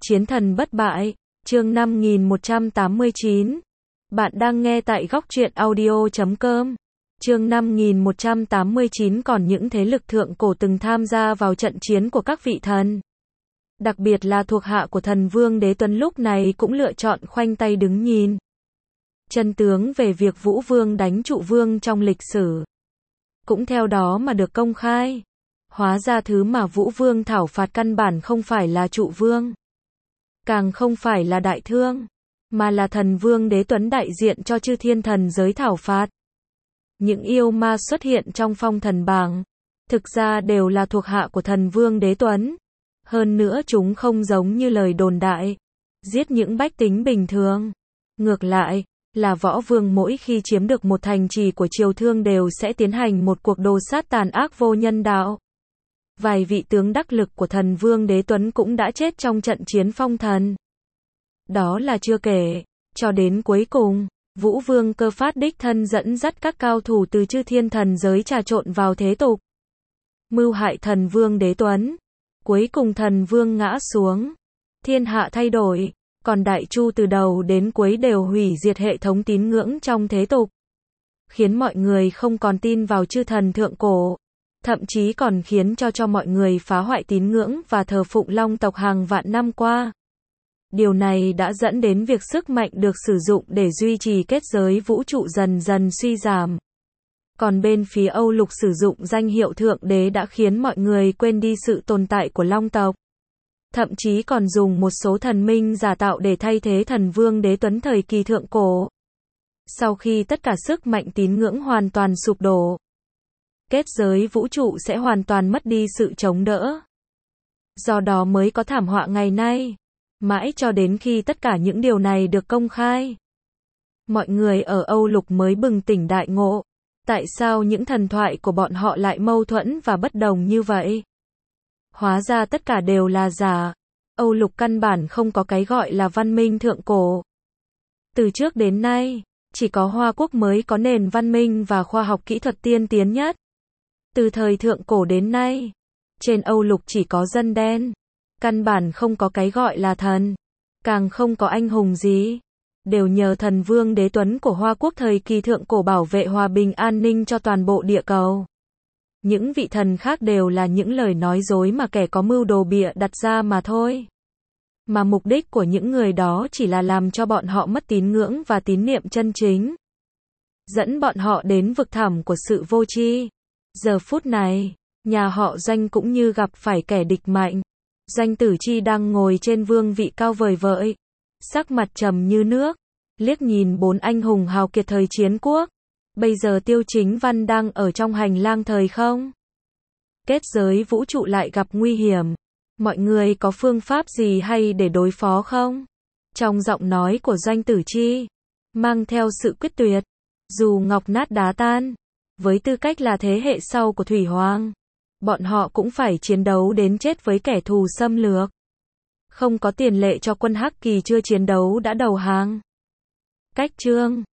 Chiến thần bất bại, chương 5189. Bạn đang nghe tại góc truyện audio.com. Chương 5189. Còn những thế lực thượng cổ từng tham gia vào trận chiến của các vị thần, đặc biệt là thuộc hạ của thần vương Đế Tuấn, lúc này cũng lựa chọn khoanh tay đứng nhìn. Chân tướng về việc Vũ Vương đánh Trụ Vương trong lịch sử cũng theo đó mà được công khai. Hóa ra thứ mà Vũ Vương thảo phạt căn bản không phải là Trụ Vương, càng không phải là Đại Thương, mà là thần vương Đế Tuấn đại diện cho chư thiên thần giới thảo phạt. Những yêu ma xuất hiện trong phong thần bảng, thực ra đều là thuộc hạ của thần vương Đế Tuấn. Hơn nữa chúng không giống như lời đồn đại, giết những bách tính bình thường. Ngược lại, là võ vương mỗi khi chiếm được một thành trì của triều Thương đều sẽ tiến hành một cuộc đồ sát tàn ác vô nhân đạo. Vài vị tướng đắc lực của thần vương Đế Tuấn cũng đã chết trong trận chiến phong thần. Đó là chưa kể, cho đến cuối cùng, Vũ Vương Cơ Phát đích thân dẫn dắt các cao thủ từ chư thiên thần giới trà trộn vào thế tục, mưu hại thần vương Đế Tuấn. Cuối cùng thần vương ngã xuống, thiên hạ thay đổi, còn Đại Chu từ đầu đến cuối đều hủy diệt hệ thống tín ngưỡng trong thế tục, khiến mọi người không còn tin vào chư thần thượng cổ, thậm chí còn khiến cho mọi người phá hoại tín ngưỡng và thờ phụng Long tộc hàng vạn năm qua. Điều này đã dẫn đến việc sức mạnh được sử dụng để duy trì kết giới vũ trụ dần dần suy giảm. Còn bên phía Âu Lục sử dụng danh hiệu Thượng Đế đã khiến mọi người quên đi sự tồn tại của Long tộc. Thậm chí còn dùng một số thần minh giả tạo để thay thế thần vương Đế Tuấn thời kỳ thượng cổ. Sau khi tất cả sức mạnh tín ngưỡng hoàn toàn sụp đổ, kết giới vũ trụ sẽ hoàn toàn mất đi sự chống đỡ. Do đó mới có thảm họa ngày nay. Mãi cho đến khi tất cả những điều này được công khai, mọi người ở Âu Lục mới bừng tỉnh đại ngộ. Tại sao những thần thoại của bọn họ lại mâu thuẫn và bất đồng như vậy? Hóa ra tất cả đều là giả. Âu Lục căn bản không có cái gọi là văn minh thượng cổ. Từ trước đến nay, chỉ có Hoa Quốc mới có nền văn minh và khoa học kỹ thuật tiên tiến nhất. Từ thời thượng cổ đến nay, trên Âu Lục chỉ có dân đen. Căn bản không có cái gọi là thần, càng không có anh hùng gì. Đều nhờ thần vương Đế Tuấn của Hoa Quốc thời kỳ thượng cổ bảo vệ hòa bình an ninh cho toàn bộ địa cầu. Những vị thần khác đều là những lời nói dối mà kẻ có mưu đồ bịa đặt ra mà thôi. Mà mục đích của những người đó chỉ là làm cho bọn họ mất tín ngưỡng và tín niệm chân chính, dẫn bọn họ đến vực thẳm của sự vô tri. Giờ phút này, nhà họ Doanh cũng như gặp phải kẻ địch mạnh. Doanh Tử Chi đang ngồi trên vương vị cao vời vợi, sắc mặt trầm như nước, liếc nhìn bốn anh hùng hào kiệt thời chiến quốc. Bây giờ Tiêu Chính Văn đang ở trong hành lang thời không. Kết giới vũ trụ lại gặp nguy hiểm. Mọi người có phương pháp gì hay để đối phó không? Trong giọng nói của Doanh Tử Chi, mang theo sự quyết tuyệt. Dù ngọc nát đá tan, với tư cách là thế hệ sau của Thủy Hoàng, bọn họ cũng phải chiến đấu đến chết với kẻ thù xâm lược. Không có tiền lệ cho quân Hắc Kỳ chưa chiến đấu đã đầu hàng. Cách chương